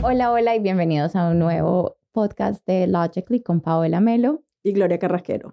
Hola, hola y bienvenidos a un nuevo podcast de Logically con Paola Melo y Gloria Carrasquero.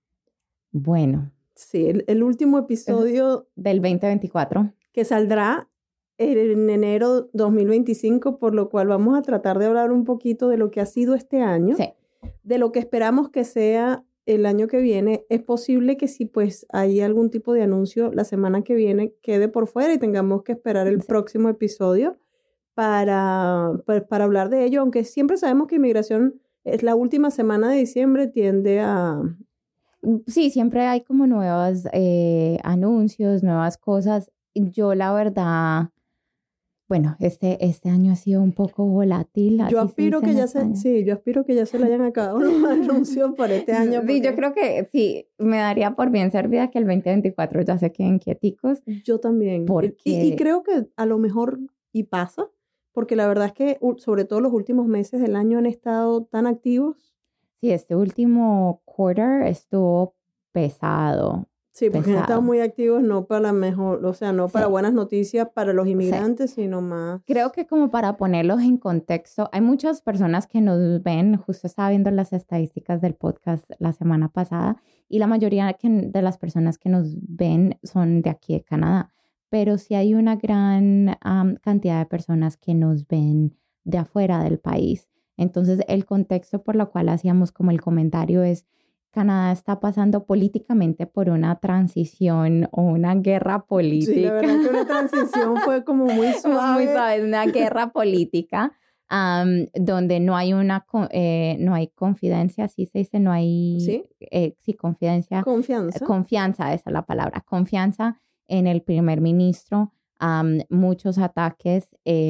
Bueno. Sí, el último episodio del 2024. Que saldrá en enero 2025, por lo cual vamos a tratar de hablar un poquito de lo que ha sido este año, sí, de lo que esperamos que sea el año que viene. Es posible que si pues hay algún tipo de anuncio la semana que viene quede por fuera y tengamos que esperar el próximo episodio para hablar de ello, aunque siempre sabemos que inmigración es la última semana de diciembre, tiende a... Sí, siempre hay como nuevos anuncios, nuevas cosas. Yo la verdad, bueno, este año ha sido un poco volátil. Yo aspiro que ya se le hayan acabado los anuncios por este año. Sí, yo creo que sí, me daría por bien servida que el 2024 ya se queden quieticos. Yo también. Y creo que a lo mejor y pasa, porque la verdad es que sobre todo los últimos meses del año han estado tan activos. Sí, este último quarter estuvo pesado. Sí, porque han estado muy activos, no para mejor, o sea, no para buenas noticias para los inmigrantes, sino más. Creo que como para ponerlos en contexto, hay muchas personas que nos ven, justo estaba viendo las estadísticas del podcast la semana pasada, y la mayoría de las personas que nos ven son de aquí de Canadá, pero sí hay una gran cantidad de personas que nos ven de afuera del país. Entonces, el contexto por lo cual hacíamos como el comentario es: Canadá está pasando políticamente por una transición o una guerra política. Sí, la verdad que una transición fue como muy suave. Muy suave, una guerra política donde no hay no hay confidencia, así se dice, no hay... ¿Sí? Sí, confidencia. Confianza. Confianza, esa es la palabra. Confianza en el primer ministro. Muchos ataques,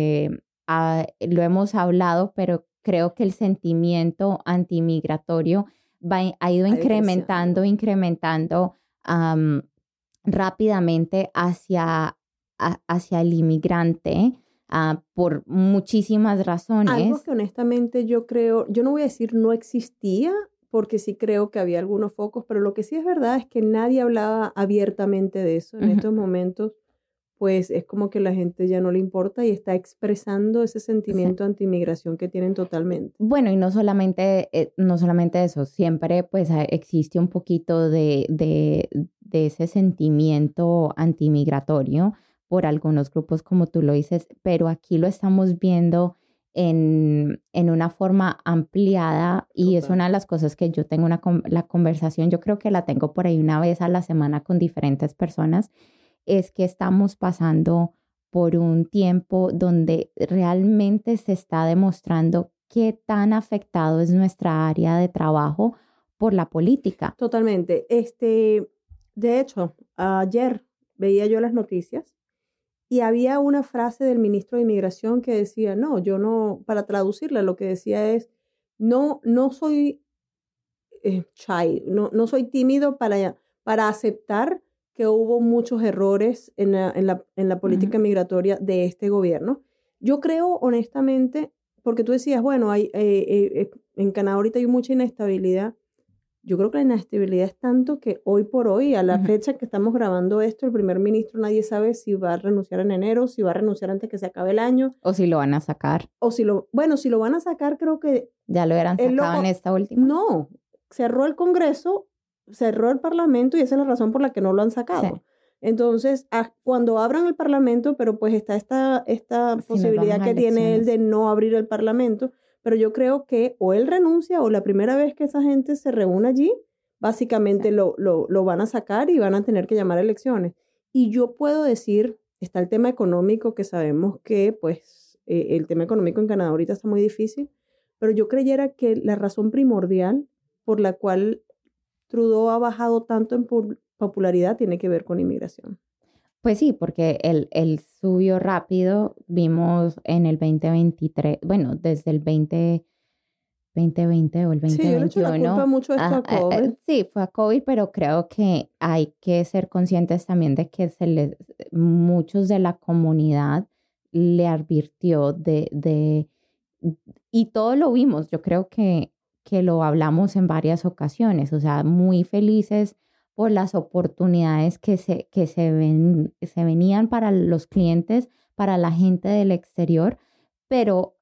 lo hemos hablado, pero creo que el sentimiento antimigratorio ha ido incrementando rápidamente hacia el inmigrante por muchísimas razones. Algo que honestamente yo creo, yo no voy a decir no existía, porque sí creo que había algunos focos, pero lo que sí es verdad es que nadie hablaba abiertamente de eso. En estos momentos, pues es como que la gente ya no le importa y está expresando ese sentimiento anti-inmigración que tienen totalmente. Bueno, y no solamente eso, siempre pues existe un poquito de ese sentimiento antimigratorio por algunos grupos, como tú lo dices, pero aquí lo estamos viendo en una forma ampliada y es una de las cosas que yo tengo la conversación, yo creo que la tengo por ahí una vez a la semana con diferentes personas, es que estamos pasando por un tiempo donde realmente se está demostrando qué tan afectado es nuestra área de trabajo por la política. Totalmente. De hecho, ayer veía yo las noticias y había una frase del ministro de Inmigración que decía, no, yo no, para traducirla, lo que decía es, no soy shy, no soy tímido para aceptar que hubo muchos errores en la política migratoria de este gobierno. Yo creo, honestamente, porque tú decías, bueno, en Canadá ahorita hay mucha inestabilidad. Yo creo que la inestabilidad es tanto que hoy por hoy, a la fecha que estamos grabando esto, el primer ministro nadie sabe si va a renunciar en enero, si va a renunciar antes que se acabe el año. O si lo van a sacar. Si lo van a sacar, creo que... ¿Ya lo hubieran sacado en esta última? No, cerró el Congreso, cerró el Parlamento y esa es la razón por la que no lo han sacado. Sí. Entonces, cuando abran el Parlamento, pero pues está esta posibilidad que tiene él de no abrir el Parlamento, pero yo creo que o él renuncia o la primera vez que esa gente se reúne allí, básicamente lo van a sacar y van a tener que llamar a elecciones. Y yo puedo decir, está el tema económico, que sabemos que pues el tema económico en Canadá ahorita está muy difícil, pero yo creyera que la razón primordial por la cual Trudeau ha bajado tanto en popularidad tiene que ver con inmigración. Pues sí, porque él subió rápido, vimos en el 2023, bueno, desde el 2020 o el 2021. Sí, yo le echo la culpa mucho esto a COVID. Sí, fue a COVID, pero creo que hay que ser conscientes también de que muchos de la comunidad le advirtió y todo lo vimos, yo creo que lo hablamos en varias ocasiones, o sea, muy felices por las oportunidades que se venían para los clientes, para la gente del exterior, pero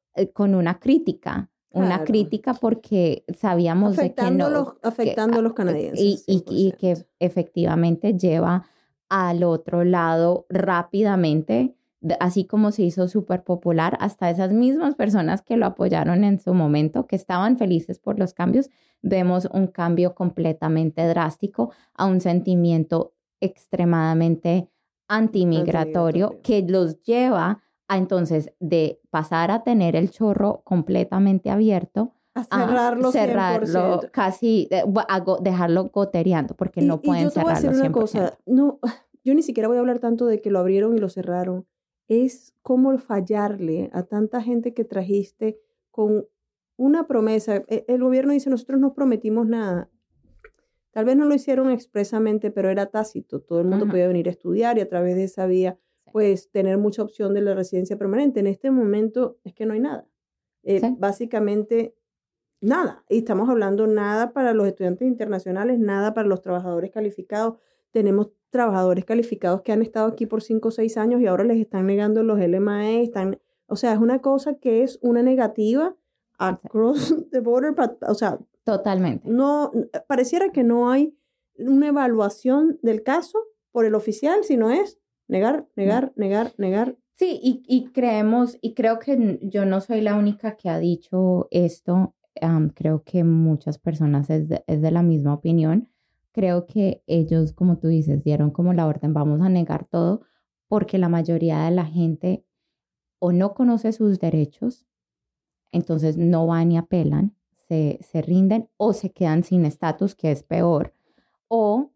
con una crítica. Una crítica porque sabíamos de que no... Afectando a los canadienses. Y que efectivamente lleva al otro lado rápidamente, así como se hizo súper popular, hasta esas mismas personas que lo apoyaron en su momento, que estaban felices por los cambios, vemos un cambio completamente drástico a un sentimiento extremadamente antimigratorio que los lleva a entonces de pasar a tener el chorro completamente abierto a cerrarlo casi, dejarlo gotereando, porque no pueden cerrarlo 100%. Yo te voy a decir una cosa, no, yo ni siquiera voy a hablar tanto de que lo abrieron y lo cerraron, es cómo fallarle a tanta gente que trajiste con una promesa. El gobierno dice, nosotros no prometimos nada. Tal vez no lo hicieron expresamente, pero era tácito. Todo el mundo podía venir a estudiar y a través de esa vía, pues, tener mucha opción de la residencia permanente. En este momento es que no hay nada. Básicamente, nada. Y estamos hablando nada para los estudiantes internacionales, nada para los trabajadores calificados. Tenemos trabajadores calificados que han estado aquí por 5 o 6 años y ahora les están negando los LMAE. O sea, es una cosa que es una negativa across the border. O sea, totalmente. No, pareciera que no hay una evaluación del caso por el oficial, sino es negar. Sí, y creo que yo no soy la única que ha dicho esto. Creo que muchas personas es de la misma opinión. Creo que ellos, como tú dices, dieron como la orden, vamos a negar todo, porque la mayoría de la gente o no conoce sus derechos, entonces no van y apelan, se rinden o se quedan sin estatus, que es peor, o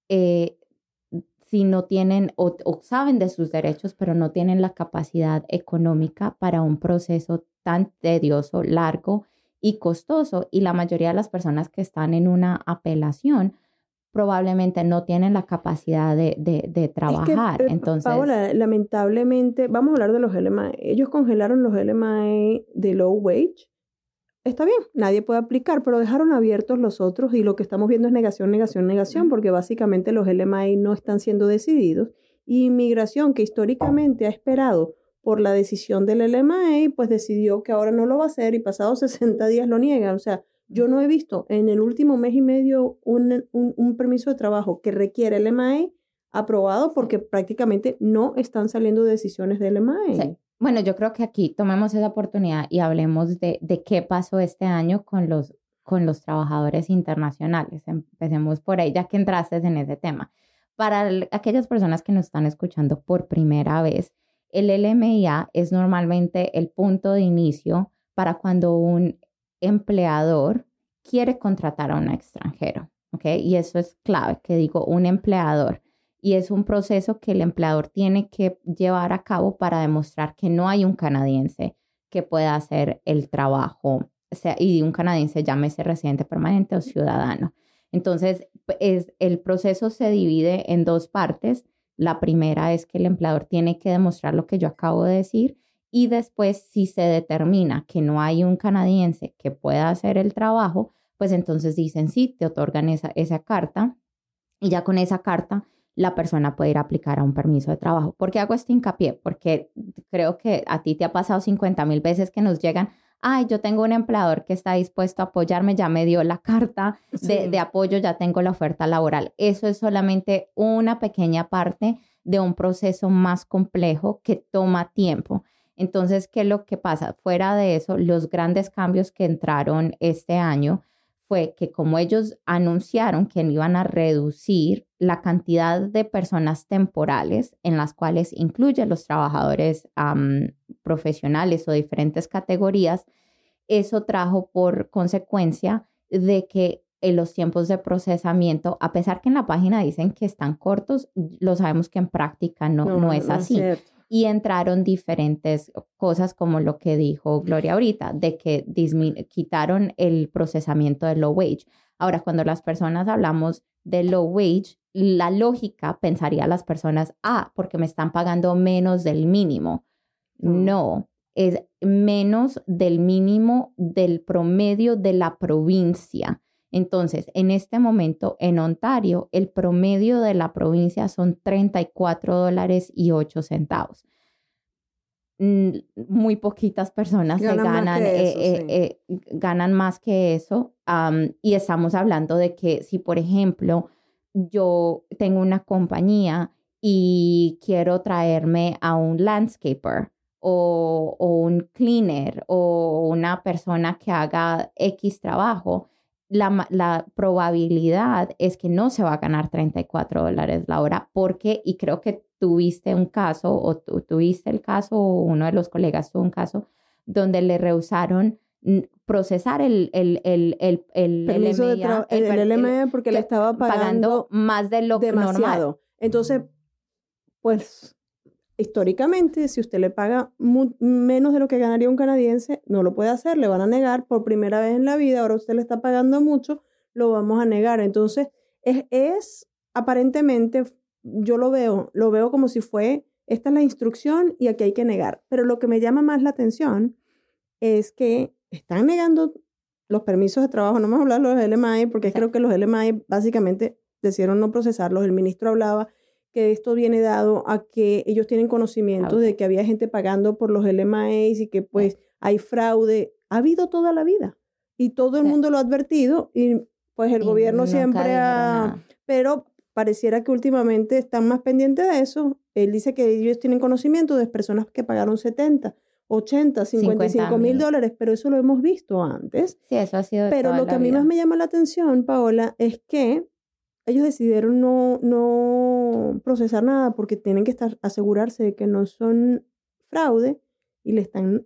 si no tienen o saben de sus derechos, pero no tienen la capacidad económica para un proceso tan tedioso, largo y costoso. Y la mayoría de las personas que están en una apelación probablemente no tienen la capacidad de trabajar. Entonces, Paola, lamentablemente, vamos a hablar de los LMAE. Ellos congelaron los LMAE de low wage. Está bien, nadie puede aplicar, pero dejaron abiertos los otros y lo que estamos viendo es negación, porque básicamente los LMAE no están siendo decididos. Y inmigración, que históricamente ha esperado por la decisión del LMAE, pues decidió que ahora no lo va a hacer y pasados 60 días lo niegan. O sea, yo no he visto en el último mes y medio un permiso de trabajo que requiere LMAE aprobado porque prácticamente no están saliendo decisiones del LMAE. Sí. Bueno, yo creo que aquí tomemos esa oportunidad y hablemos de qué pasó este año con los trabajadores internacionales. Empecemos por ahí, ya que entraste en ese tema. Para aquellas personas que nos están escuchando por primera vez, el LMIA es normalmente el punto de inicio para cuando un empleador quiere contratar a un extranjero, ¿ok? Y eso es clave, que digo un empleador. Y es un proceso que el empleador tiene que llevar a cabo para demostrar que no hay un canadiense que pueda hacer el trabajo, y un canadiense, llámese residente permanente o ciudadano. Entonces, el proceso se divide en 2 partes. La primera es que el empleador tiene que demostrar lo que yo acabo de decir y después, si se determina que no hay un canadiense que pueda hacer el trabajo, pues entonces dicen sí, te otorgan esa carta y ya con esa carta la persona puede ir a aplicar a un permiso de trabajo. ¿Por qué hago este hincapié? Porque creo que a ti te ha pasado 50,000 veces que nos llegan, ay, yo tengo un empleador que está dispuesto a apoyarme, ya me dio la carta de apoyo, ya tengo la oferta laboral. Eso es solamente una pequeña parte de un proceso más complejo que toma tiempo. Entonces, ¿qué es lo que pasa? Fuera de eso, los grandes cambios que entraron este año fue que como ellos anunciaron que iban a reducir la cantidad de personas temporales en las cuales incluye los trabajadores profesionales o diferentes categorías, eso trajo por consecuencia de que en los tiempos de procesamiento, a pesar que en la página dicen que están cortos, lo sabemos que en práctica no es así. Y entraron diferentes cosas como lo que dijo Gloria ahorita, de que quitaron el procesamiento de low wage. Ahora, cuando las personas hablamos de low wage, la lógica pensaría a las personas, porque me están pagando menos del mínimo. No, es menos del mínimo del promedio de la provincia. Entonces, en este momento, en Ontario, el promedio de la provincia son $34.08. muy poquitas personas ganan más que eso. Y estamos hablando de que si, por ejemplo, yo tengo una compañía y quiero traerme a un landscaper o un cleaner o una persona que haga X trabajo, la probabilidad es que no se va a ganar $34 la hora porque, y creo que tuviste un caso o tuviste el caso o uno de los colegas tuvo un caso donde le rehusaron procesar el LMA porque le estaba pagando más de lo demasiado. Normal. Entonces, pues históricamente, si usted le paga menos de lo que ganaría un canadiense, no lo puede hacer, le van a negar por primera vez en la vida, ahora usted le está pagando mucho, lo vamos a negar. Entonces, es aparentemente, yo lo veo como si esta es la instrucción y aquí hay que negar. Pero lo que me llama más la atención es que están negando los permisos de trabajo, no vamos a hablar de los LMI, porque creo que los LMI básicamente decidieron no procesarlos. El ministro hablaba que esto viene dado a que ellos tienen conocimiento de que había gente pagando por los LMAs y que pues hay fraude. Ha habido toda la vida y todo el mundo lo ha advertido y pues el gobierno siempre pero pareciera que últimamente están más pendientes de eso. Él dice que ellos tienen conocimiento de personas que pagaron 70, 80, 55 mil dólares, pero eso lo hemos visto antes. Sí, eso ha sido pero lo que a mí más me llama la atención, Paola, es que ellos decidieron no procesar nada porque tienen que asegurarse de que no son fraude y le están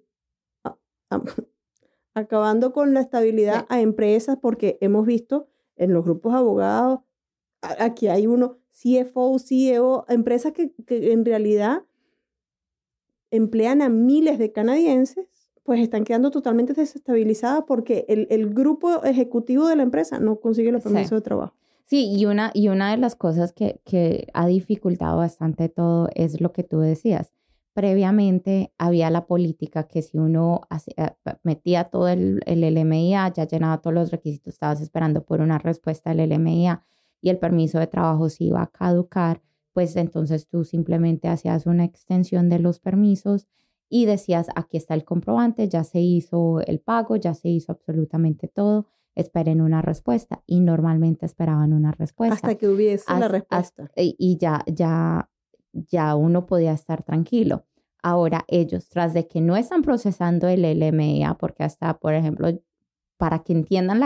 acabando con la estabilidad a empresas porque hemos visto en los grupos abogados, aquí hay uno, CFO, CEO, empresas que en realidad emplean a miles de canadienses, pues están quedando totalmente desestabilizadas porque el grupo ejecutivo de la empresa no consigue los permisos de trabajo. Sí, y una de las cosas que ha dificultado bastante todo es lo que tú decías. Previamente había la política que si uno metía todo el LMIA, ya llenaba todos los requisitos, estabas esperando por una respuesta del LMIA y el permiso de trabajo se iba a caducar, pues entonces tú simplemente hacías una extensión de los permisos y decías, aquí está el comprobante, ya se hizo el pago, ya se hizo absolutamente todo. Esperen una respuesta y normalmente esperaban una respuesta. Hasta que hubiese la respuesta. Y ya uno podía estar tranquilo. Ahora ellos, tras de que no están procesando el LMIA, porque hasta, por ejemplo, para que entiendan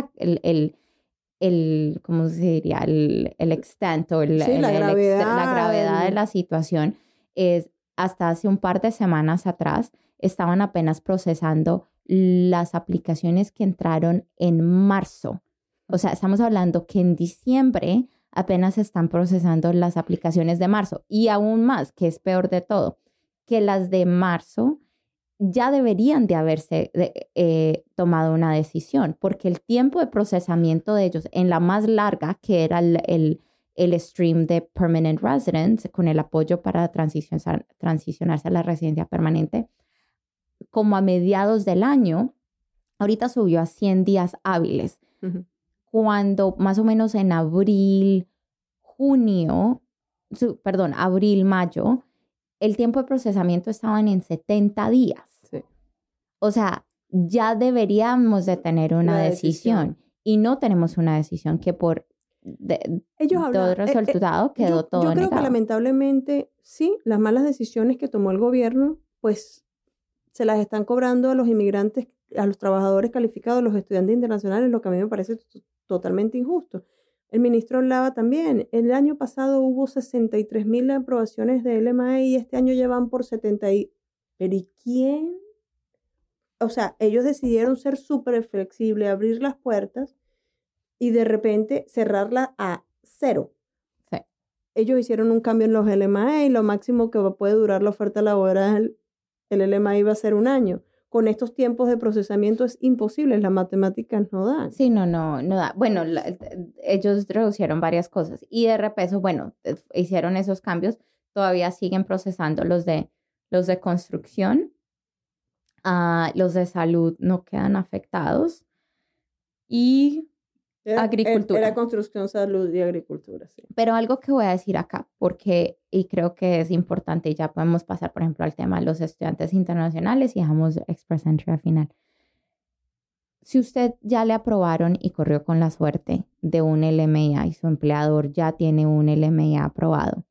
¿cómo se diría? El extent o la gravedad de la situación, es hasta hace un par de semanas atrás estaban apenas procesando las aplicaciones que entraron en marzo. O sea, estamos hablando que en diciembre apenas están procesando las aplicaciones de marzo. Y aún más, que es peor de todo, que las de marzo ya deberían de haberse tomado una decisión, porque el tiempo de procesamiento de ellos en la más larga, que era el stream de Permanent Residence, con el apoyo para transicionarse a la residencia permanente, como a mediados del año, ahorita subió a 100 días hábiles. Uh-huh. Cuando más o menos en abril, mayo, el tiempo de procesamiento estaban en 70 días. Sí. O sea, ya deberíamos de tener una decisión. Y no tenemos una decisión que por todo el resultado quedó todo negado. Yo creo que lamentablemente, sí, las malas decisiones que tomó el gobierno, pues se las están cobrando a los inmigrantes, a los trabajadores calificados, a los estudiantes internacionales, lo que a mí me parece totalmente injusto. El ministro hablaba también, el año pasado hubo 63,000 aprobaciones de LMA y este año ya van por 70. ¿Pero y quién? O sea, ellos decidieron ser súper flexibles, abrir las puertas y de repente cerrarla a 0. Sí. Ellos hicieron un cambio en los LMA y lo máximo que puede durar la oferta laboral, el LMA iba a ser 1 año. Con estos tiempos de procesamiento es imposible, las matemáticas no dan. Sí, no da. Bueno, ellos reducieron varias cosas y de repeso, bueno, hicieron esos cambios, todavía siguen procesando los de construcción, los de salud no quedan afectados y agricultura. Era construcción, salud y agricultura, sí. Pero algo que voy a decir acá, y creo que es importante, y ya podemos pasar, por ejemplo, al tema de los estudiantes internacionales y dejamos Express Entry al final. Si usted ya le aprobaron y corrió con la suerte de un LMIA y su empleador ya tiene un LMIA aprobado,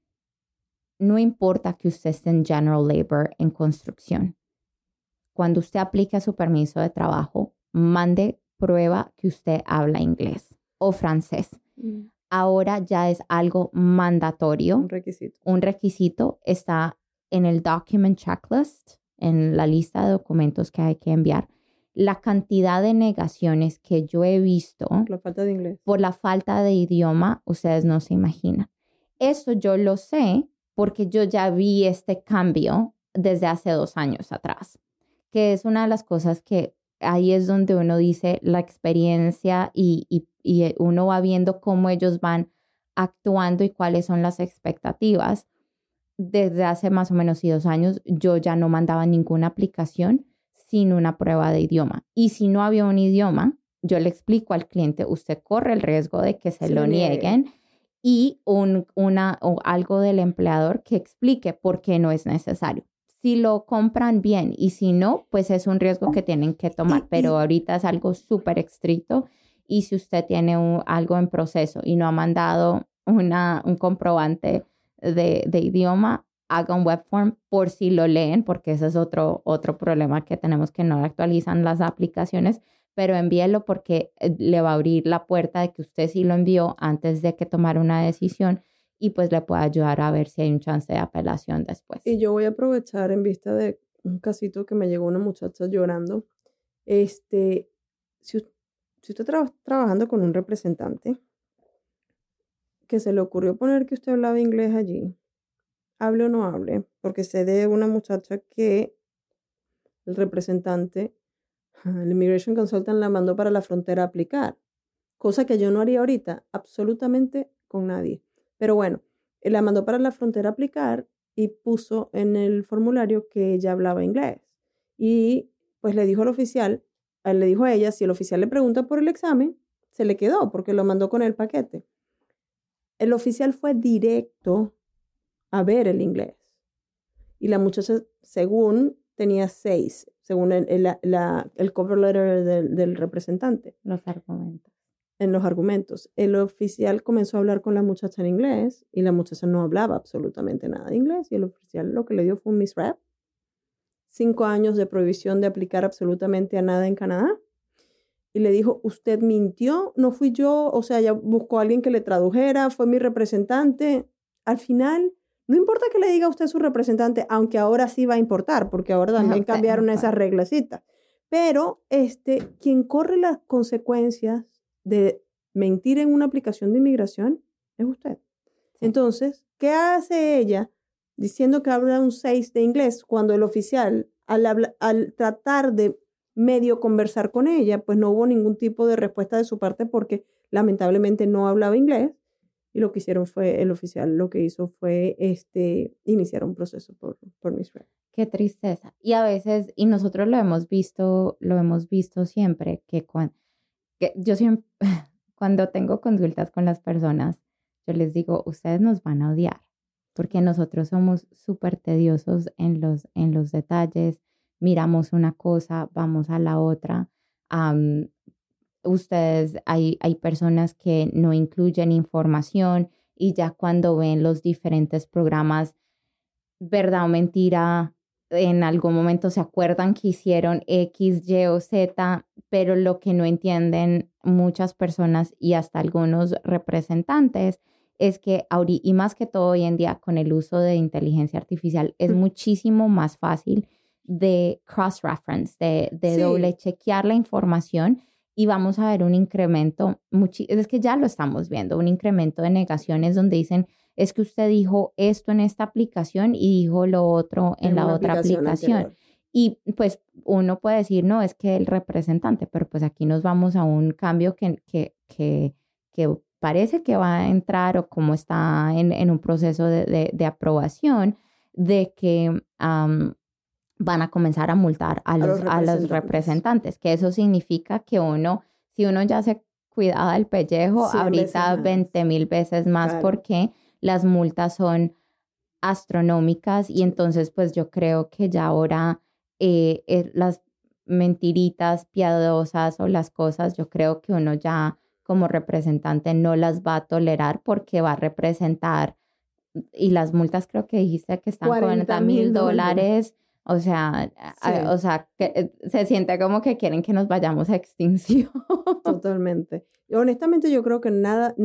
no importa que usted esté en General Labor en construcción. Cuando usted aplique su permiso de trabajo, mande prueba que usted habla inglés o francés. Ahora ya es algo mandatorio. Un requisito está en el document checklist, en la lista de documentos que hay que enviar. La cantidad de negaciones que yo he visto la falta de inglés. Por la falta de idioma, ustedes no se imaginan. Eso yo lo sé porque yo ya vi este cambio desde hace 2 años atrás, que es una de las cosas que ahí es donde uno dice la experiencia y uno va viendo cómo ellos van actuando y cuáles son las expectativas. Desde hace más o menos 2 años, yo ya no mandaba ninguna aplicación sin una prueba de idioma. Y si no había un idioma, yo le explico al cliente, usted corre el riesgo de que se lo nieguen y algo del empleador que explique por qué no es necesario. Si lo compran bien y si no, pues es un riesgo que tienen que tomar, pero ahorita es algo súper estricto y si usted tiene algo en proceso y no ha mandado un comprobante de idioma, haga un web form por si lo leen, porque ese es otro problema que tenemos, que no actualizan las aplicaciones, pero envíelo porque le va a abrir la puerta de que usted sí lo envió antes de que tomara una decisión y pues le puede ayudar a ver si hay un chance de apelación después. Y yo voy a aprovechar en vista de un casito que me llegó una muchacha llorando. Si usted está trabajando con un representante que se le ocurrió poner que usted hablaba inglés allí, hable o no hable, porque sé de una muchacha que el representante, el Immigration Consultant, la mandó para la frontera a aplicar, cosa que yo no haría ahorita, absolutamente con nadie. Pero bueno, la mandó para la frontera a aplicar y puso en el formulario que ella hablaba inglés. Y pues le dijo al oficial, le dijo a ella, si el oficial le pregunta por el examen, se le quedó porque lo mandó con el paquete. El oficial fue directo a ver el inglés. Y la muchacha, según tenía 6, según el cover letter del representante. Los argumentos. En los argumentos. El oficial comenzó a hablar con la muchacha en inglés y la muchacha no hablaba absolutamente nada de inglés y el oficial lo que le dio fue un misrep. 5 años de prohibición de aplicar absolutamente a nada en Canadá. Y le dijo, usted mintió, no fui yo, o sea, ya buscó a alguien que le tradujera, fue mi representante. Al final, no importa que le diga a usted su representante, aunque ahora sí va a importar, porque ahora también cambiaron esas reglecitas. Pero quien corre las consecuencias de mentir en una aplicación de inmigración es usted. Sí. Entonces, ¿qué hace ella diciendo que habla un 6 de inglés cuando el oficial, al tratar de medio conversar con ella, pues no hubo ningún tipo de respuesta de su parte porque lamentablemente no hablaba inglés y lo que hicieron fue, el oficial lo que hizo fue iniciar un proceso por misrep. Qué tristeza. Y a veces, y nosotros lo hemos visto siempre, que yo siempre, cuando tengo consultas con las personas, yo les digo, ustedes nos van a odiar, porque nosotros somos súper tediosos en los detalles, miramos una cosa, vamos a la otra. Ustedes, hay personas que no incluyen información y ya cuando ven los diferentes programas, verdad o mentira, en algún momento se acuerdan que hicieron X, Y o Z, pero lo que no entienden muchas personas y hasta algunos representantes es que, y más que todo hoy en día con el uso de inteligencia artificial, es muchísimo más fácil de cross-reference, de doble chequear la información y vamos a ver un incremento, es que ya lo estamos viendo, un incremento de negaciones donde dicen, es que usted dijo esto en esta aplicación y dijo lo otro en la otra aplicación. Anterior. Y pues uno puede decir, no, es que el representante, pero pues aquí nos vamos a un cambio que parece que va a entrar o como está en un proceso de aprobación, de que van a comenzar a multar a los representantes, que eso significa que si uno ya se cuidada del pellejo, 100 veces ahorita más. 20,000 veces más Claro. porque las multas son astronómicas y entonces pues yo creo que ya ahora las mentiritas piadosas o las cosas, yo creo que uno ya como representante no las va a tolerar porque va a representar, y las multas creo que dijiste que están $40,000, o sea, Sí. o sea, que se siente como que quieren que nos vayamos a extinción. Totalmente. Y honestamente, yo creo que nada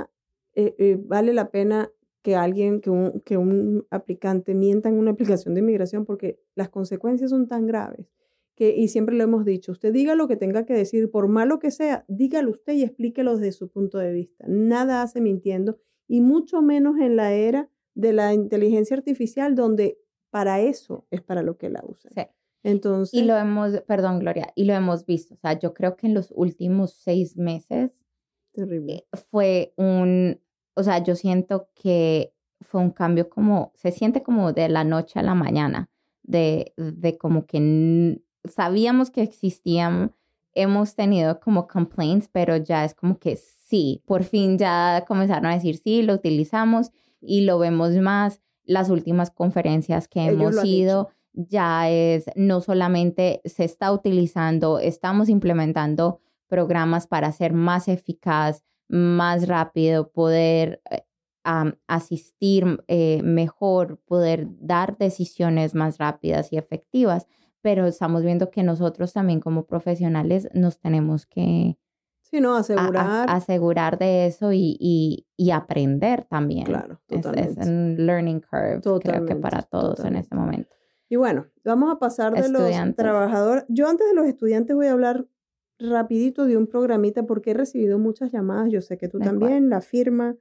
vale la pena que que un aplicante mienta en una aplicación de inmigración porque las consecuencias son tan graves y siempre lo hemos dicho, usted diga lo que tenga que decir, por malo que sea, dígalo usted y explíquelo desde su punto de vista. Nada hace mintiendo y mucho menos en la era de la inteligencia artificial donde para eso es para lo que la usan. Sí. Entonces, Y lo hemos, perdón, Gloria, y lo hemos visto. O sea, yo creo que en los últimos 6 meses terrible. fue o sea, yo siento que fue un cambio se siente como de la noche a la mañana, de como que sabíamos que existían, hemos tenido como complaints, pero ya es como que sí, por fin ya comenzaron a decir sí, lo utilizamos y lo vemos más. Las últimas conferencias que Ellos hemos lo han ido, dicho. ya no solamente se está utilizando, estamos implementando programas para ser más eficaz, más rápido, poder asistir mejor, poder dar decisiones más rápidas y efectivas, pero estamos viendo que nosotros también como profesionales nos tenemos que Sí, no, asegurar. asegurar de eso y aprender también. Claro, Es totalmente. un learning curve, creo que Totalmente, para todos en este momento. Y bueno, vamos a pasar de los Estudiantes. trabajadores. Yo antes de los estudiantes voy a hablar rapidito de un programita porque he recibido muchas llamadas, yo sé que tú ¿De también, cuál? la firma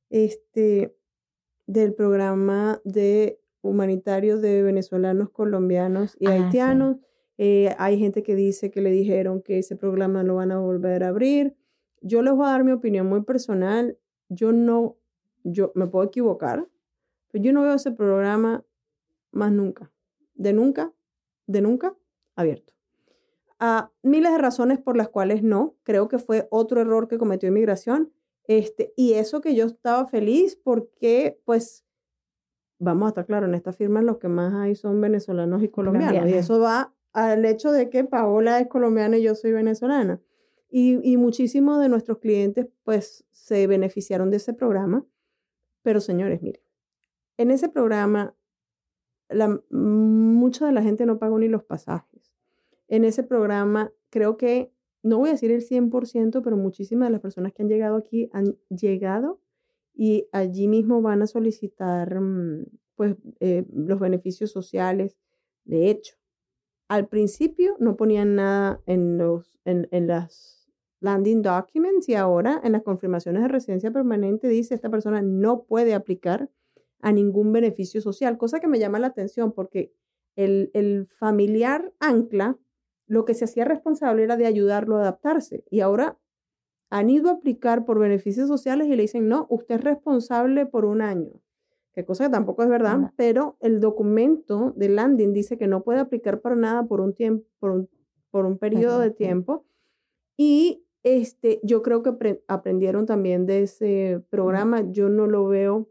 del programa de humanitario de venezolanos, colombianos y Sí. haitianos. Hay gente que dice que le dijeron que ese programa lo van a volver a abrir. Yo les voy a dar mi opinión muy personal. Yo me puedo equivocar, pero yo no veo ese programa más nunca, de nunca abierto. Miles de razones por las cuales no, creo que fue otro error que cometió inmigración, y eso que yo estaba feliz porque, pues, vamos a estar claros, en esta firma los que más hay son venezolanos y colombianos, y eso va al hecho de que Paola es colombiana y yo soy venezolana, y muchísimos de nuestros clientes, pues, se beneficiaron de ese programa, pero señores, miren, en ese programa mucha de la gente no pagó ni los pasajes. En ese programa, creo que, no voy a decir el 100%, pero muchísimas de las personas que han llegado aquí han llegado y allí mismo van a solicitar pues, los beneficios sociales. De hecho, al principio no ponían nada en las landing documents y ahora en las confirmaciones de residencia permanente dice esta persona no puede aplicar a ningún beneficio social, cosa que me llama la atención porque el familiar ancla lo que se hacía responsable era de ayudarlo a adaptarse y ahora han ido a aplicar por beneficios sociales y le dicen, no, usted es responsable por un año, que cosa que tampoco es verdad, pero el documento de landing dice que no puede aplicar para nada por un tiempo, por un periodo de tiempo y yo creo que aprendieron también de ese programa, yo no lo veo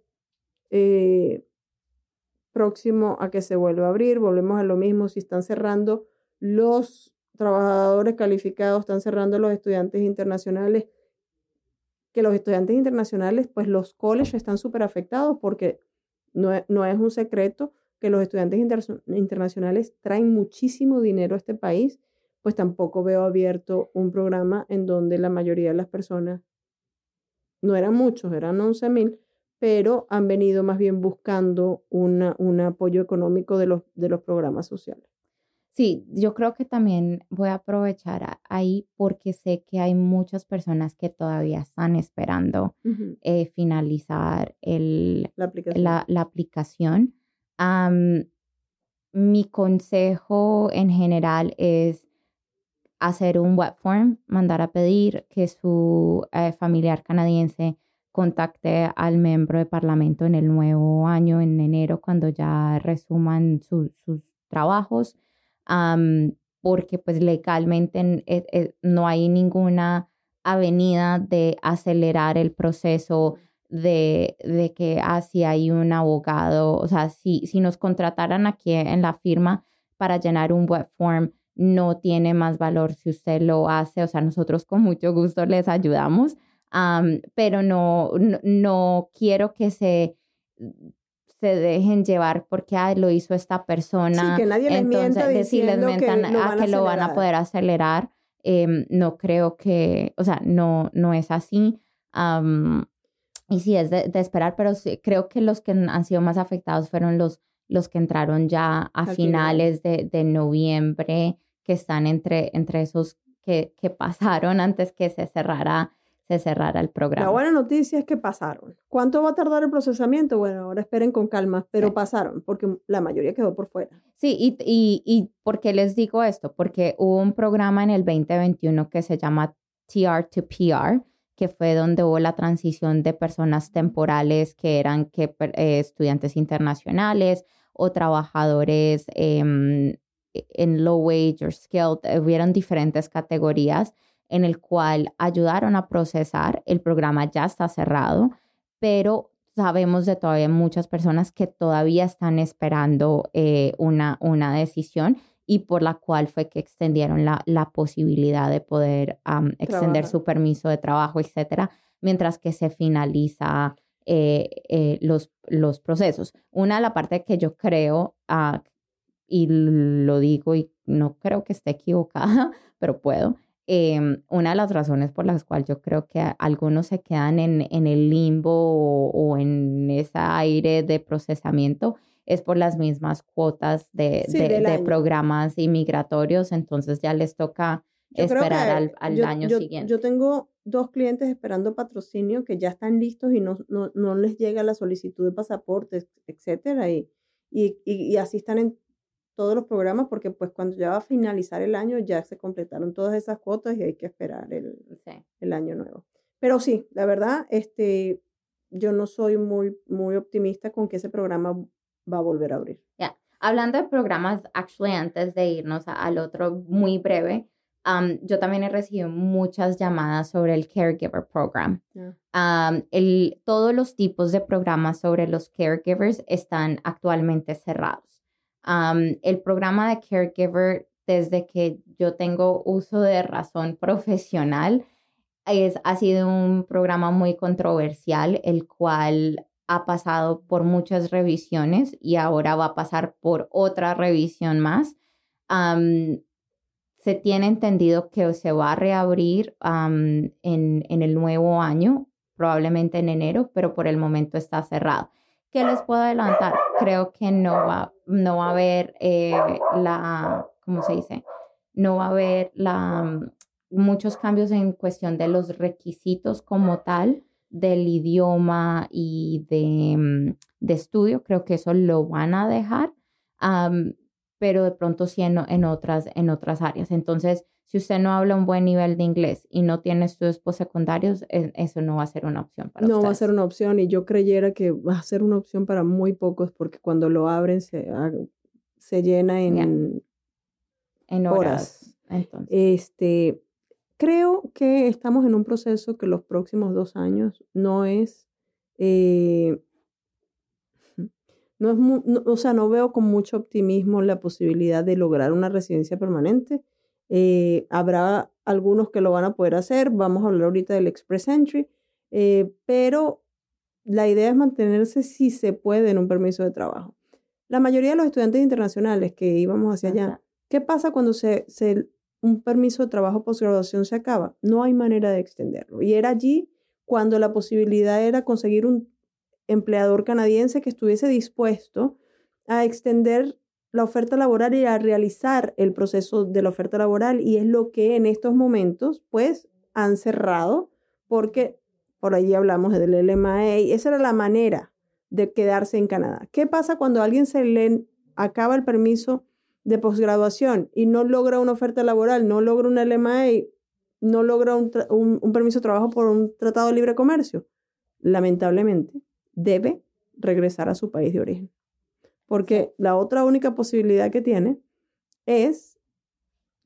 próximo a que se vuelva a abrir, volvemos a lo mismo, si están cerrando los trabajadores calificados, están cerrando los estudiantes internacionales, que los estudiantes internacionales, pues los colleges están súper afectados porque no es un secreto que los estudiantes internacionales traen muchísimo dinero a este país, pues tampoco veo abierto un programa en donde la mayoría de las personas, no eran muchos, eran 11,000, pero han venido más bien buscando un apoyo económico de los programas sociales. Sí, yo creo que también voy a aprovechar ahí porque sé que hay muchas personas que todavía están esperando finalizar la aplicación. Mi consejo en general es hacer un web form, mandar a pedir que su familiar canadiense contacte al miembro de parlamento en el nuevo año, en enero, cuando ya resuman sus trabajos, porque pues legalmente no hay ninguna avenida de acelerar el proceso de que si hay un abogado, o sea, si nos contrataran aquí en la firma para llenar un web form, no tiene más valor si usted lo hace, o sea, nosotros con mucho gusto les ayudamos, pero no quiero que se dejen llevar porque lo hizo esta persona. Sí, que nadie les mienta diciendo que lo van a poder acelerar. No creo que, o sea, no es así. Y sí, es de esperar, pero sí, creo que los que han sido más afectados fueron los que entraron ya a finales de noviembre, que están entre esos que pasaron antes que se cerrara el programa. La buena noticia es que pasaron. ¿Cuánto va a tardar el procesamiento? Bueno, ahora esperen con calma, pero sí, pasaron, porque la mayoría quedó por fuera. Sí, y ¿por qué les digo esto? Porque hubo un programa en el 2021 que se llama TR to PR, que fue donde hubo la transición de personas temporales que eran estudiantes internacionales o trabajadores en low wage or skilled. Hubieron diferentes categorías en el cual ayudaron a procesar. El programa ya está cerrado, pero sabemos de todavía muchas personas que todavía están esperando una decisión y por la cual fue que extendieron la posibilidad de poder extender su permiso de trabajo, etcétera, mientras que se finaliza los procesos. La parte que yo creo, y lo digo y no creo que esté equivocada, pero puedo, una de las razones por las cuales yo creo que algunos se quedan en el limbo o en ese aire de procesamiento es por las mismas cuotas de programas inmigratorios, entonces ya les toca esperar al año siguiente. Yo tengo 2 clientes esperando patrocinio que ya están listos y no les llega la solicitud de pasaportes, etcétera, y así están en todos los programas porque pues cuando ya va a finalizar el año ya se completaron todas esas cuotas y hay que esperar el año nuevo. Pero sí, la verdad, yo no soy muy, muy optimista con que ese programa va a volver a abrir. Yeah. Hablando de programas, antes de irnos al otro muy breve, yo también he recibido muchas llamadas sobre el Caregiver Program. Yeah. Todos los tipos de programas sobre los caregivers están actualmente cerrados. El programa de Caregiver, desde que yo tengo uso de razón profesional, ha sido un programa muy controversial, el cual ha pasado por muchas revisiones y ahora va a pasar por otra revisión más. Se tiene entendido que se va a reabrir en el nuevo año, probablemente en enero, pero por el momento está cerrado. ¿Qué les puedo adelantar? Creo que no va a haber ¿cómo se dice? No va a haber muchos cambios en cuestión de los requisitos como tal, del idioma y de estudio. Creo que eso lo van a dejar, pero de pronto sí en otras áreas. Entonces, si usted no habla un buen nivel de inglés y no tiene estudios postsecundarios, eso no va a ser una opción para ustedes. No va a ser una opción y yo creyera que va a ser una opción para muy pocos porque cuando lo abren se llena en horas. Entonces. Creo que estamos en un proceso que los próximos 2 años no veo con mucho optimismo la posibilidad de lograr una residencia permanente. Habrá algunos que lo van a poder hacer, vamos a hablar ahorita del Express Entry, pero la idea es mantenerse si se puede en un permiso de trabajo. La mayoría de los estudiantes internacionales que íbamos hacia allá, ¿qué pasa cuando un permiso de trabajo postgraduación se acaba? No hay manera de extenderlo. Y era allí cuando la posibilidad era conseguir un empleador canadiense que estuviese dispuesto a extender la oferta laboral y a realizar el proceso de la oferta laboral. Y es lo que en estos momentos, pues, han cerrado porque por allí hablamos del LMA. Esa era la manera de quedarse en Canadá. ¿Qué pasa cuando a alguien se le acaba el permiso de posgraduación y no logra una oferta laboral, no logra un LMA, no logra un permiso de trabajo por un tratado de libre comercio? Lamentablemente, debe regresar a su país de origen. Porque la otra única posibilidad que tiene es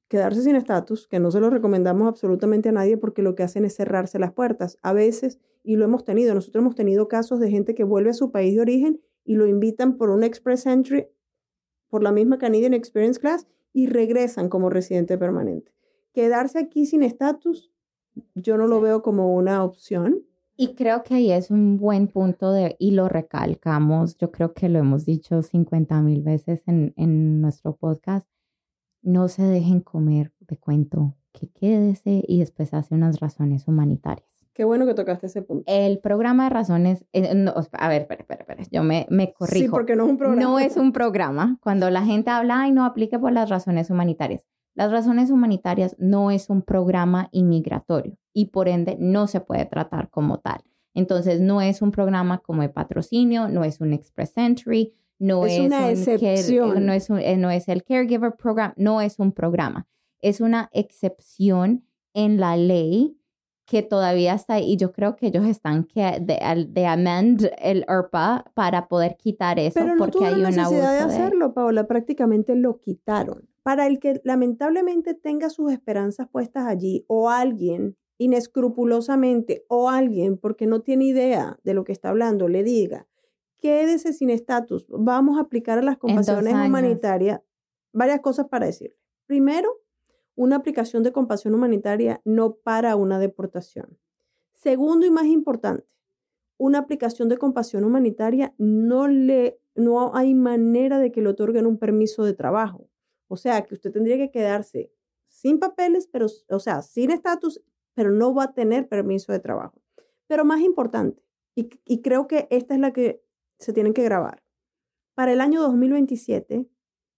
quedarse sin estatus, que no se lo recomendamos absolutamente a nadie porque lo que hacen es cerrarse las puertas. A veces, y lo hemos tenido, nosotros hemos tenido casos de gente que vuelve a su país de origen y lo invitan por un Express Entry, por la misma Canadian Experience Class, y regresan como residente permanente. Quedarse aquí sin estatus, yo no lo veo como una opción. Y creo que ahí es un buen punto y lo recalcamos, yo creo que lo hemos dicho 50,000 veces en nuestro podcast, no se dejen comer de cuento, que quédese y después hace unas razones humanitarias. Qué bueno que tocaste ese punto. El programa de razones, no, a ver, espera, yo me corrijo. Sí, porque no es un programa. No es un programa. Cuando la gente habla, ay, no aplique por las razones humanitarias. Las razones humanitarias no es un programa inmigratorio y por ende no se puede tratar como tal. Entonces no es un programa como de patrocinio, no es un Express Entry, no es una excepción. No es el Caregiver Program, no es un programa. Es una excepción en la ley que todavía está ahí, y yo creo que ellos están de amend el IRPA para poder quitar eso. Pero no porque hay la un abuso necesidad de hacerlo, Paola, prácticamente lo quitaron. Para el que lamentablemente tenga sus esperanzas puestas allí, o alguien inescrupulosamente, o alguien porque no tiene idea de lo que está hablando, le diga, quédese sin estatus, vamos a aplicar a las compasiones humanitarias, varias cosas para decirle. Primero, una aplicación de compasión humanitaria no para una deportación. Segundo y más importante, una aplicación de compasión humanitaria no hay manera de que le otorguen un permiso de trabajo. O sea, que usted tendría que quedarse sin papeles, pero, o sea, sin estatus, pero no va a tener permiso de trabajo. Pero más importante, y creo que esta es la que se tienen que grabar, para el año 2027,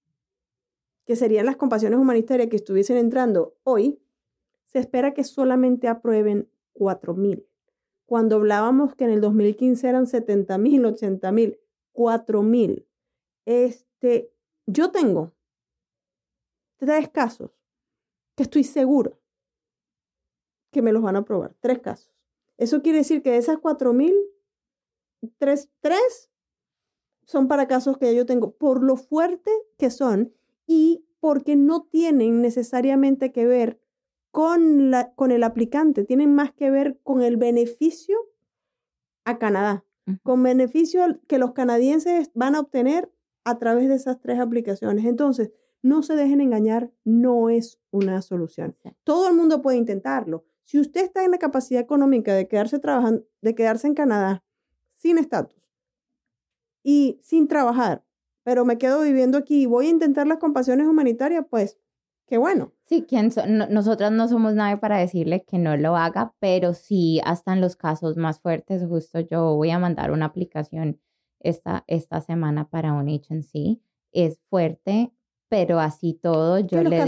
que serían las compasiones humanitarias que estuviesen entrando hoy, se espera que solamente aprueben 4,000. Cuando hablábamos que en el 2015 eran 70,000, 80,000, 4,000. Yo tengo 3 casos que estoy segura que me los van a aprobar. 3 casos. Eso quiere decir que de esas 4,000, 3 son para casos que yo tengo, por lo fuerte que son y porque no tienen necesariamente que ver con el aplicante, tienen más que ver con el beneficio a Canadá, con beneficio que los canadienses van a obtener a través de esas 3 aplicaciones. Entonces, no se dejen engañar, no es una solución. Todo el mundo puede intentarlo. Si usted está en la capacidad económica de quedarse en Canadá sin estatus y sin trabajar, pero me quedo viviendo aquí y voy a intentar las compasiones humanitarias, pues, qué bueno. Sí, nosotras no somos nadie para decirle que no lo haga, pero sí, hasta en los casos más fuertes, justo yo voy a mandar una aplicación esta semana para un agency. Es fuerte, pero así todo, yo le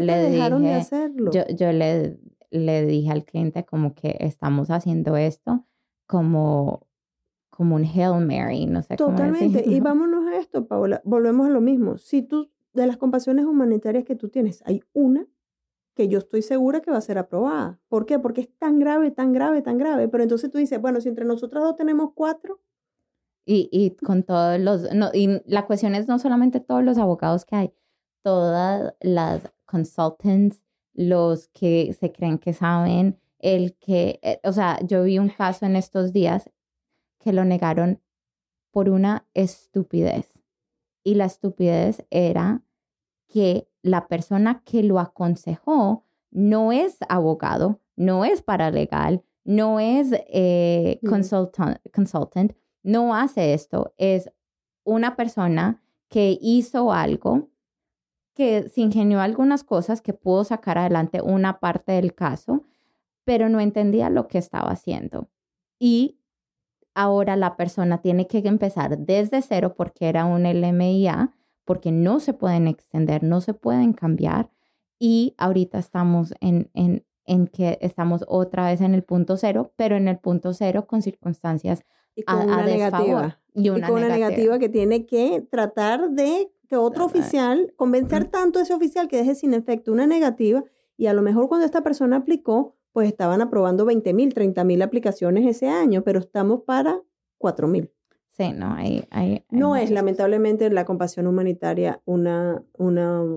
dije al cliente como que estamos haciendo esto como un Hail Mary, no sé cómo decirlo. Totalmente, y vámonos a esto, Paola, volvemos a lo mismo. Si tú, de las compasiones humanitarias que tú tienes, hay una que yo estoy segura que va a ser aprobada. ¿Por qué? Porque es tan grave, tan grave, tan grave. Pero entonces tú dices, bueno, si entre nosotras 2 tenemos 4. Y con todos y la cuestión es no solamente todos los abogados que hay, todas las consultants, los que se creen que saben, o sea, yo vi un caso en estos días que lo negaron por una estupidez. Y la estupidez era que la persona que lo aconsejó no es abogado, no es paralegal, no es consultant, no hace esto. Es una persona que hizo algo, que se ingenió algunas cosas, que pudo sacar adelante una parte del caso, pero no entendía lo que estaba haciendo. Y ahora la persona tiene que empezar desde cero porque era un LMIA, porque no se pueden extender, no se pueden cambiar. Y ahorita estamos en que estamos otra vez en el punto cero, pero en el punto cero con circunstancias y con una negativa. Y con una negativa que tiene que tratar de que otro oficial, convencer tanto a ese oficial que deje sin efecto una negativa, y a lo mejor cuando esta persona aplicó, pues estaban aprobando 20,000, 30,000 aplicaciones ese año, pero estamos para 4,000. Sí, no, no es lamentablemente la compasión humanitaria una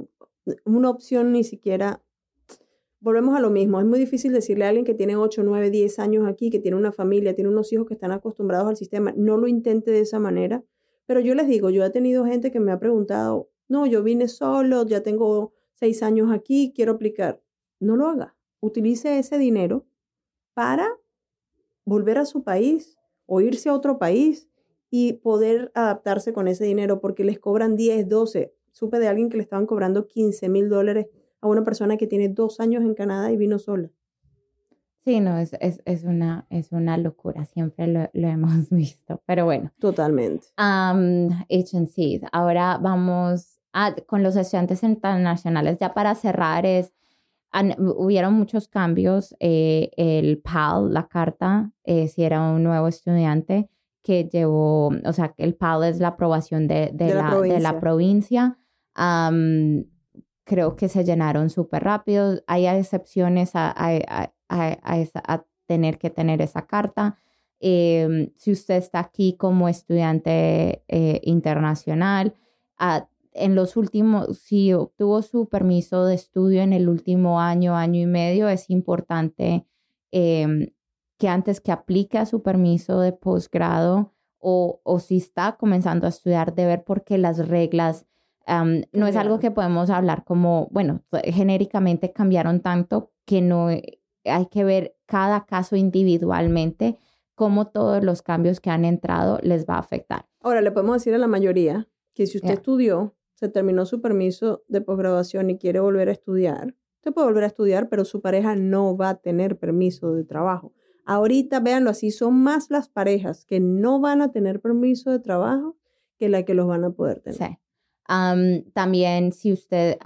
una opción ni siquiera. Volvemos a lo mismo. Es muy difícil decirle a alguien que tiene 8, 9, 10 años aquí, que tiene una familia, tiene unos hijos que están acostumbrados al sistema, no lo intente de esa manera. Pero yo les digo, yo he tenido gente que me ha preguntado, no, yo vine solo, ya tengo 6 años aquí, quiero aplicar. No lo haga. Utilice ese dinero para volver a su país o irse a otro país y poder adaptarse con ese dinero porque les cobran 10, 12. Supe de alguien que le estaban cobrando $15,000 a una persona que tiene 2 años en Canadá y vino sola. Sí, no, es una locura, siempre lo hemos visto, pero bueno. Totalmente. Agencies. Ahora vamos con los estudiantes internacionales. Ya para cerrar, hubieron muchos cambios. El PAL, la carta, si era un nuevo estudiante que llevó, o sea, el PAL es la aprobación de la provincia. Creo que se llenaron súper rápido. Hay excepciones a tener que tener esa carta. Si usted está aquí como estudiante internacional, en los últimos, si obtuvo su permiso de estudio en el último año, año y medio, es importante que antes que aplique a su permiso de posgrado o si está comenzando a estudiar, de ver por qué las reglas no es algo que podemos hablar como, bueno, genéricamente cambiaron tanto que no hay que ver cada caso individualmente cómo todos los cambios que han entrado les va a afectar. Ahora, le podemos decir a la mayoría que si usted estudió, se terminó su permiso de posgraduación y quiere volver a estudiar, usted puede volver a estudiar, pero su pareja no va a tener permiso de trabajo. Ahorita, véanlo así, son más las parejas que no van a tener permiso de trabajo que las que los van a poder tener. Sí. También si usted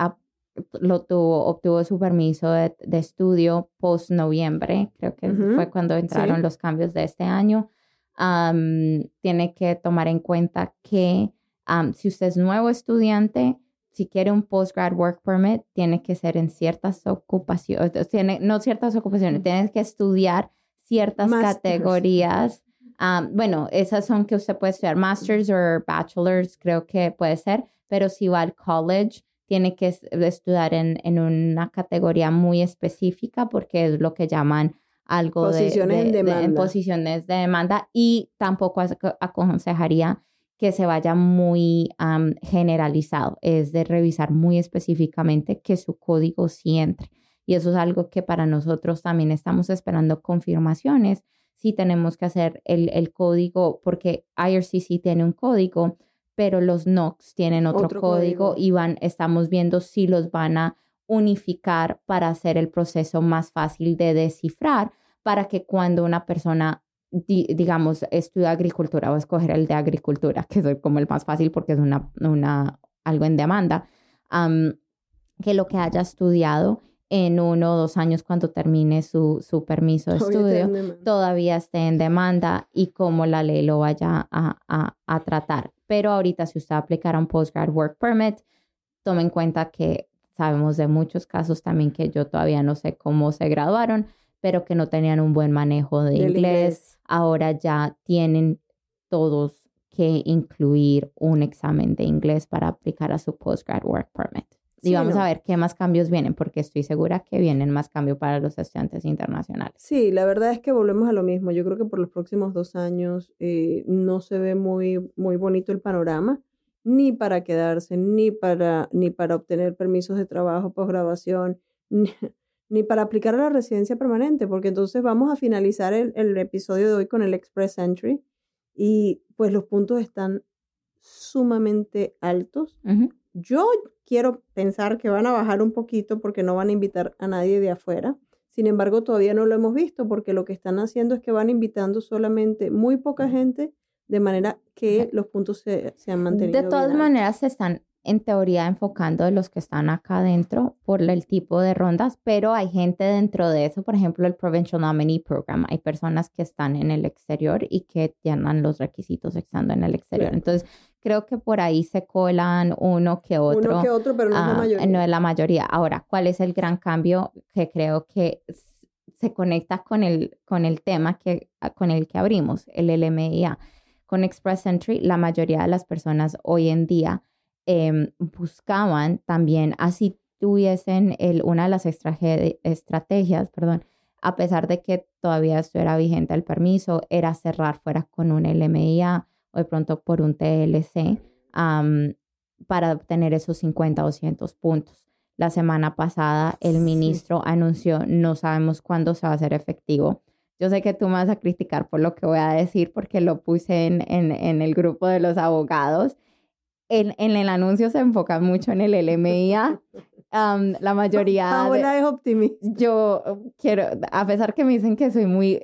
obtuvo su permiso de estudio post-noviembre, creo que fue cuando entraron los cambios de este año, tiene que tomar en cuenta que si usted es nuevo estudiante, si quiere un postgrad work permit, tiene que ser en ciertas ocupaciones, no ciertas ocupaciones, tiene que estudiar ciertas categorías. Bueno, esas son que usted puede estudiar masters o bachelors, creo que puede ser, pero si va al college, tiene que estudiar en una categoría muy específica porque es lo que llaman algo en posiciones de demanda, y tampoco aconsejaría que se vaya muy generalizado, es de revisar muy específicamente que su código sí entre. Y eso es algo que para nosotros también estamos esperando confirmaciones si tenemos que hacer el código, porque IRCC tiene un código, pero los NOCs tienen otro código y estamos viendo si los van a unificar para hacer el proceso más fácil de descifrar, para que cuando una persona, digamos, estudia agricultura o escoger el de agricultura, que es como el más fácil porque es algo en demanda, que lo que haya estudiado en 1 o 2 años cuando termine su permiso de estudio, todavía esté en demanda y cómo la ley lo vaya a tratar. Pero ahorita si usted aplicara un postgrad work permit, tome en cuenta que sabemos de muchos casos también que yo todavía no sé cómo se graduaron, pero que no tenían un buen manejo de inglés. Ahora ya tienen todos que incluir un examen de inglés para aplicar a su postgrad work permit. Y vamos a ver qué más cambios vienen, porque estoy segura que vienen más cambios para los estudiantes internacionales. Sí, la verdad es que volvemos a lo mismo. Yo creo que por los próximos 2 años no se ve muy, muy bonito el panorama, ni para quedarse, ni para obtener permisos de trabajo, posgraduación, ni para aplicar a la residencia permanente, porque entonces vamos a finalizar el episodio de hoy con el Express Entry y pues los puntos están sumamente altos. Yo quiero pensar que van a bajar un poquito porque no van a invitar a nadie de afuera. Sin embargo, todavía no lo hemos visto porque lo que están haciendo es que van invitando solamente muy poca gente, de manera que los puntos se han mantenido. De todas maneras, se están en teoría enfocando de los que están acá adentro por el tipo de rondas, pero hay gente dentro de eso, por ejemplo, el Provincial Nominee Program. Hay personas que están en el exterior y que llenan los requisitos estando en el exterior. Claro. Entonces, creo que por ahí se colan uno que otro. Uno que otro, pero no es la mayoría. No es la mayoría. Ahora, ¿cuál es el gran cambio que creo que se conecta con el tema con el que abrimos, el LMIA? Con Express Entry, la mayoría de las personas hoy en día buscaban también, así tuviesen una de las estrategias, perdón, a pesar de que todavía esto era vigente el permiso, era cerrar fuera con un LMIA o de pronto por un TLC para obtener esos 50 o 200 puntos. La semana pasada el ministro anunció, no sabemos cuándo se va a hacer efectivo. Yo sé que tú me vas a criticar por lo que voy a decir porque lo puse en el grupo de los abogados. En el anuncio se enfoca mucho en el LMIA. La mayoría... Paola es optimista. Yo quiero, a pesar que me dicen que soy muy...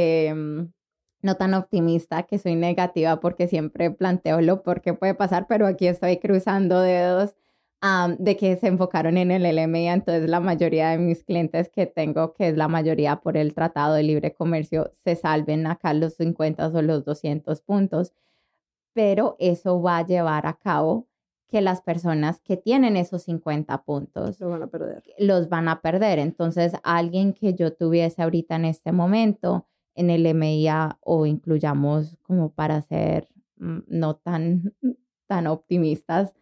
no tan optimista, que soy negativa porque siempre planteo lo por qué puede pasar, pero aquí estoy cruzando dedos de que se enfocaron en el LMIA. Entonces la mayoría de mis clientes que tengo, que es la mayoría por el Tratado de Libre Comercio, se salven acá los 50 o los 200 puntos, pero eso va a llevar a cabo que las personas que tienen esos 50 puntos los van a perder. Entonces, alguien que yo tuviese ahorita en este momento en el MIA, o incluyamos como para ser no tan optimistas,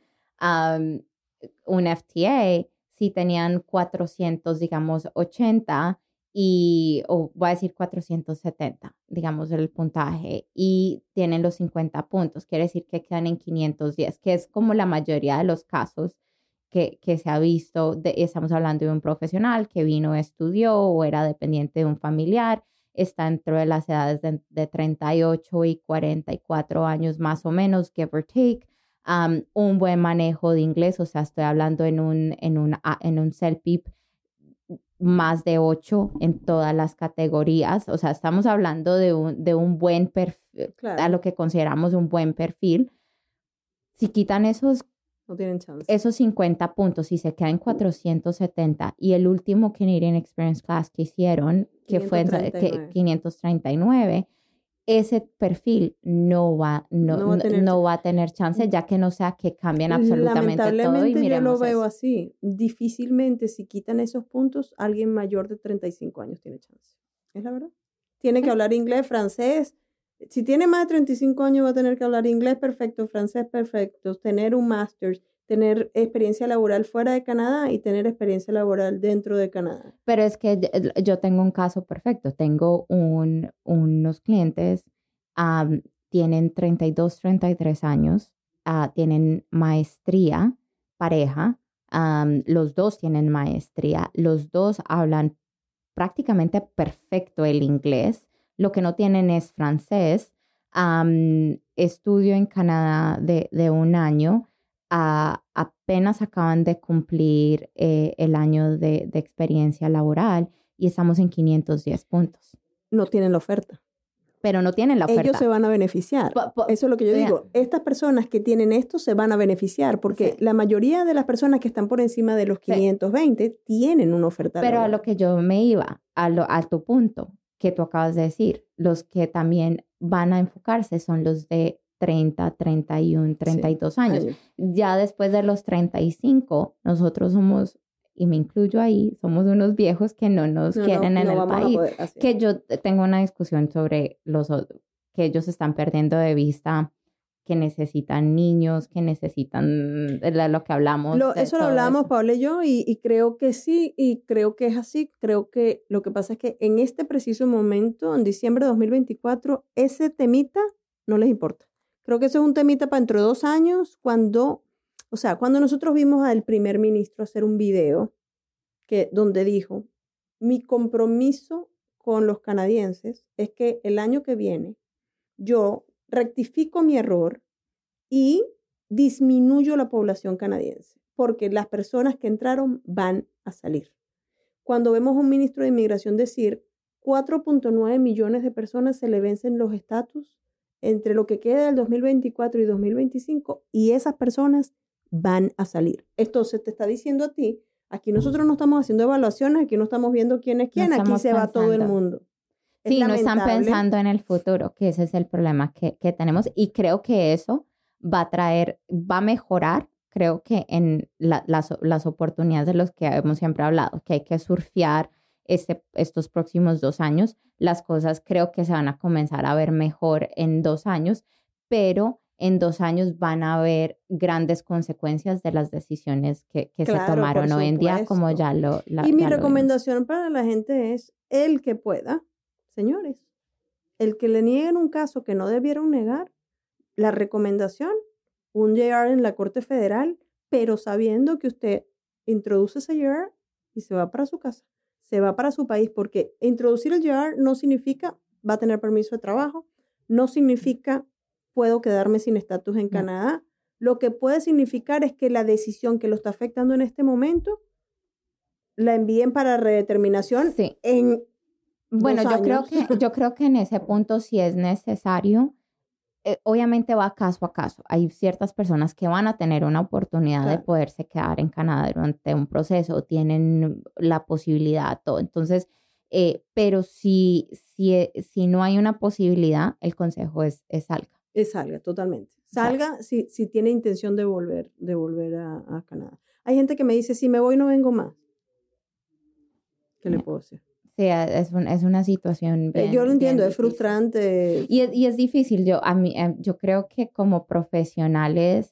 un FTA, si tenían 400, digamos, 80 o voy a decir 470, digamos, el puntaje, y tienen los 50 puntos, quiere decir que quedan en 510, que es como la mayoría de los casos que se ha visto. Estamos hablando de un profesional que vino, estudió o era dependiente de un familiar, está dentro de las edades de 38 y 44 años más o menos, give or take. Un buen manejo de inglés, o sea, estoy hablando en un CELPIP más de 8 en todas las categorías, o sea, estamos hablando de un buen perfil, claro, a lo que consideramos un buen perfil. Si quitan no tienen chance. Esos 50 puntos y se quedan 470, y el último Canadian Experience Class que hicieron, que 539. Fue 539, ese perfil no va a tener chance, ya que no sea que cambien absolutamente todo. Lamentablemente yo lo veo así. Difícilmente, si quitan esos puntos, alguien mayor de 35 años tiene chance. ¿Es la verdad? Tiene que hablar inglés, francés. Si tiene más de 35 años va a tener que hablar inglés perfecto, francés perfecto, tener un máster, tener experiencia laboral fuera de Canadá y tener experiencia laboral dentro de Canadá. Pero es que yo tengo un caso perfecto. Tengo unos clientes, tienen 32, 33 años, tienen maestría, pareja, los dos tienen maestría, los dos hablan prácticamente perfecto el inglés. Lo que no tienen es francés. Estudio en Canadá de un año. Apenas acaban de cumplir el año de experiencia laboral y estamos en 510 puntos. No tienen la oferta. Pero no tienen la oferta. Ellos se van a beneficiar. Eso es lo que yo digo. Estas personas que tienen esto se van a beneficiar porque la mayoría de las personas que están por encima de los 520 tienen una oferta laboral. Pero a lo que yo me iba, a tu punto que tú acabas de decir, los que también van a enfocarse son los de 30, 31, 32 años. Ya después de los 35, nosotros somos, y me incluyo ahí, somos unos viejos que no nos quieren en el país. Que yo tengo una discusión sobre que ellos están perdiendo de vista, que necesitan niños, que necesitan lo que hablamos. Eso lo hablamos, Paola y yo, y creo que sí, y creo que es así. Creo que lo que pasa es que en este preciso momento, en diciembre de 2024, ese temita no les importa. Creo que eso es un temita para dentro de 2 años, cuando nosotros vimos al primer ministro hacer un video donde dijo, mi compromiso con los canadienses es que el año que viene yo rectifico mi error y disminuyo la población canadiense, porque las personas que entraron van a salir. Cuando vemos a un ministro de Inmigración decir 4.9 millones de personas se le vencen los estatus entre lo que queda del 2024 y 2025, y esas personas van a salir. Esto se te está diciendo a ti, aquí nosotros no estamos haciendo evaluaciones, aquí no estamos viendo quién es quién, aquí se va todo el mundo. Sí, no están pensando en el futuro, que ese es el problema que tenemos, y creo que eso va a mejorar, creo que en las oportunidades de los que hemos siempre hablado, que hay que surfear estos próximos 2 años. Las cosas creo que se van a comenzar a ver mejor en 2 años, pero en 2 años van a haber grandes consecuencias de las decisiones que se Claro, tomaron por hoy en día, como supuesto. ya Y mi ya lo vimos. recomendación para la gente es el que pueda, señores, el que le nieguen un caso que no debieron negar, la recomendación, un JR en la Corte Federal, pero sabiendo que usted introduce ese JR y se va para su casa, se va para su país, porque introducir el JR no significa va a tener permiso de trabajo, no significa puedo quedarme sin estatus en Canadá. Lo que puede significar es que la decisión que lo está afectando en este momento la envíen para redeterminación Sí. en Bueno, 2 años. yo creo que en ese punto sí es necesario. Obviamente va caso a caso. Hay ciertas personas que van a tener una oportunidad de Claro. poderse quedar en Canadá durante un proceso, tienen la posibilidad, todo. Entonces, pero si no hay una posibilidad, el consejo es salga. Salga, totalmente. Salga si tiene intención de volver a Canadá. Hay gente que me dice, si me voy no vengo más. ¿Qué le puedo decir? Sí, es una situación bien, yo lo entiendo, bien es difícil. frustrante. Y es difícil. Yo creo que como profesionales,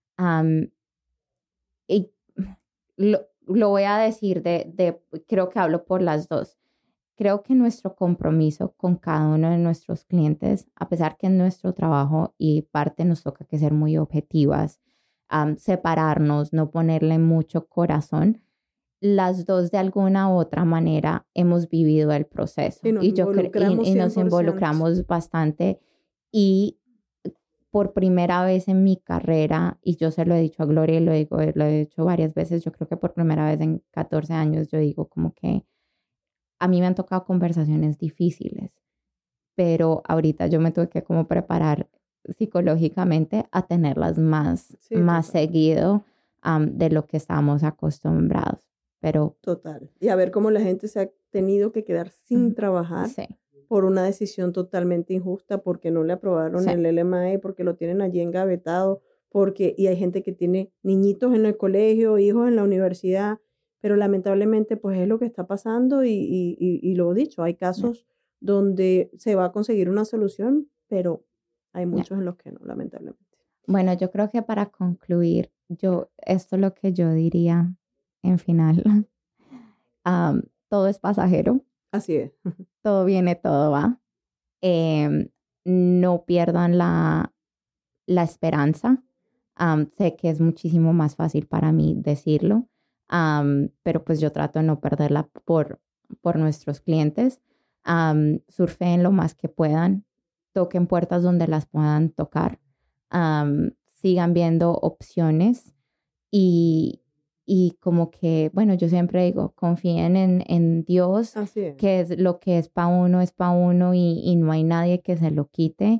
y lo voy a decir creo que hablo por las dos. Creo que nuestro compromiso con cada uno de nuestros clientes, a pesar que en nuestro trabajo y parte nos toca que ser muy objetivas, separarnos, no ponerle mucho corazón, las dos de alguna u otra manera hemos vivido el proceso. Y nos involucramos bastante. Y por primera vez en mi carrera, y yo se lo he dicho a Gloria y lo he dicho varias veces, yo creo que por primera vez en 14 años yo digo como que a mí me han tocado conversaciones difíciles, pero ahorita yo me tuve que como preparar psicológicamente a tenerlas más seguido de lo que estábamos acostumbrados. Pero total. Y a ver cómo la gente se ha tenido que quedar sin trabajar por una decisión totalmente injusta, porque no le aprobaron el LMA, porque lo tienen allí engavetado, y hay gente que tiene niñitos en el colegio, hijos en la universidad, pero lamentablemente pues es lo que está pasando y lo dicho, hay casos donde se va a conseguir una solución, pero hay muchos en los que no, lamentablemente. Bueno, yo creo que para concluir, esto es lo que yo diría en final. Todo es pasajero. Así es. Todo viene, todo va. No pierdan la esperanza. Sé que es muchísimo más fácil para mí decirlo, pero pues yo trato de no perderla por nuestros clientes. Surfeen lo más que puedan, toquen puertas donde las puedan tocar, sigan viendo opciones y como que, bueno, yo siempre digo, confíen en Dios, que es lo que es para uno y no hay nadie que se lo quite.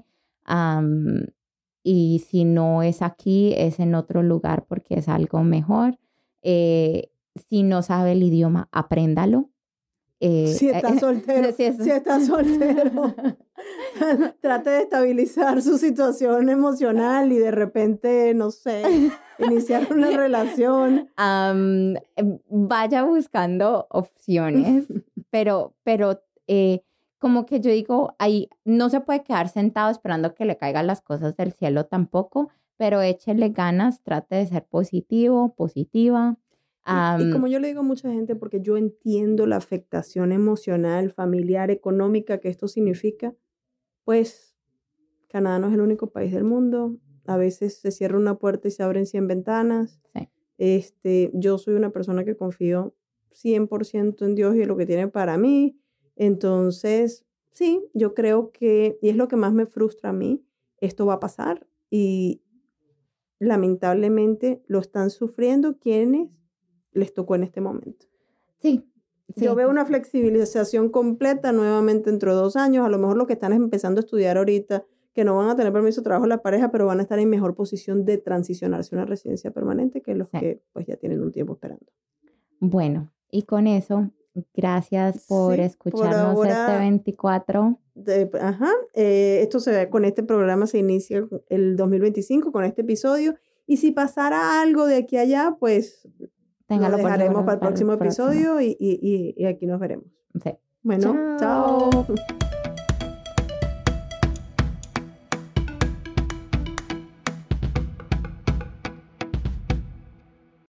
Y si no es aquí, es en otro lugar porque es algo mejor. Si no sabe el idioma, apréndalo. Si está soltero, si está soltero, trate de estabilizar su situación emocional y de repente, no sé, iniciar una relación. Vaya buscando opciones, pero como que yo digo, ahí no se puede quedar sentado esperando que le caigan las cosas del cielo tampoco, pero échele ganas, trate de ser positivo, positiva. Y como yo le digo a mucha gente, porque yo entiendo la afectación emocional, familiar, económica que esto significa, pues Canadá no es el único país del mundo. A veces se cierra una puerta y se abren 100 ventanas. Sí. Yo soy una persona que confío 100% en Dios y en lo que tiene para mí. Entonces, sí, yo creo que, y es lo que más me frustra a mí, esto va a pasar y lamentablemente lo están sufriendo quienes les tocó en este momento. Sí. Yo veo una flexibilización completa nuevamente dentro de 2 años. A lo mejor los que están empezando a estudiar ahorita, que no van a tener permiso de trabajo la pareja, pero van a estar en mejor posición de transicionarse a una residencia permanente que los que pues ya tienen un tiempo esperando. Bueno, y con eso, gracias por escucharnos por ahora, este 24. Con este programa se inicia el 2025 con este episodio. Y si pasara algo de aquí a allá, pues lo dejaremos para el próximo episodio y aquí nos veremos. Sí. Bueno, chao.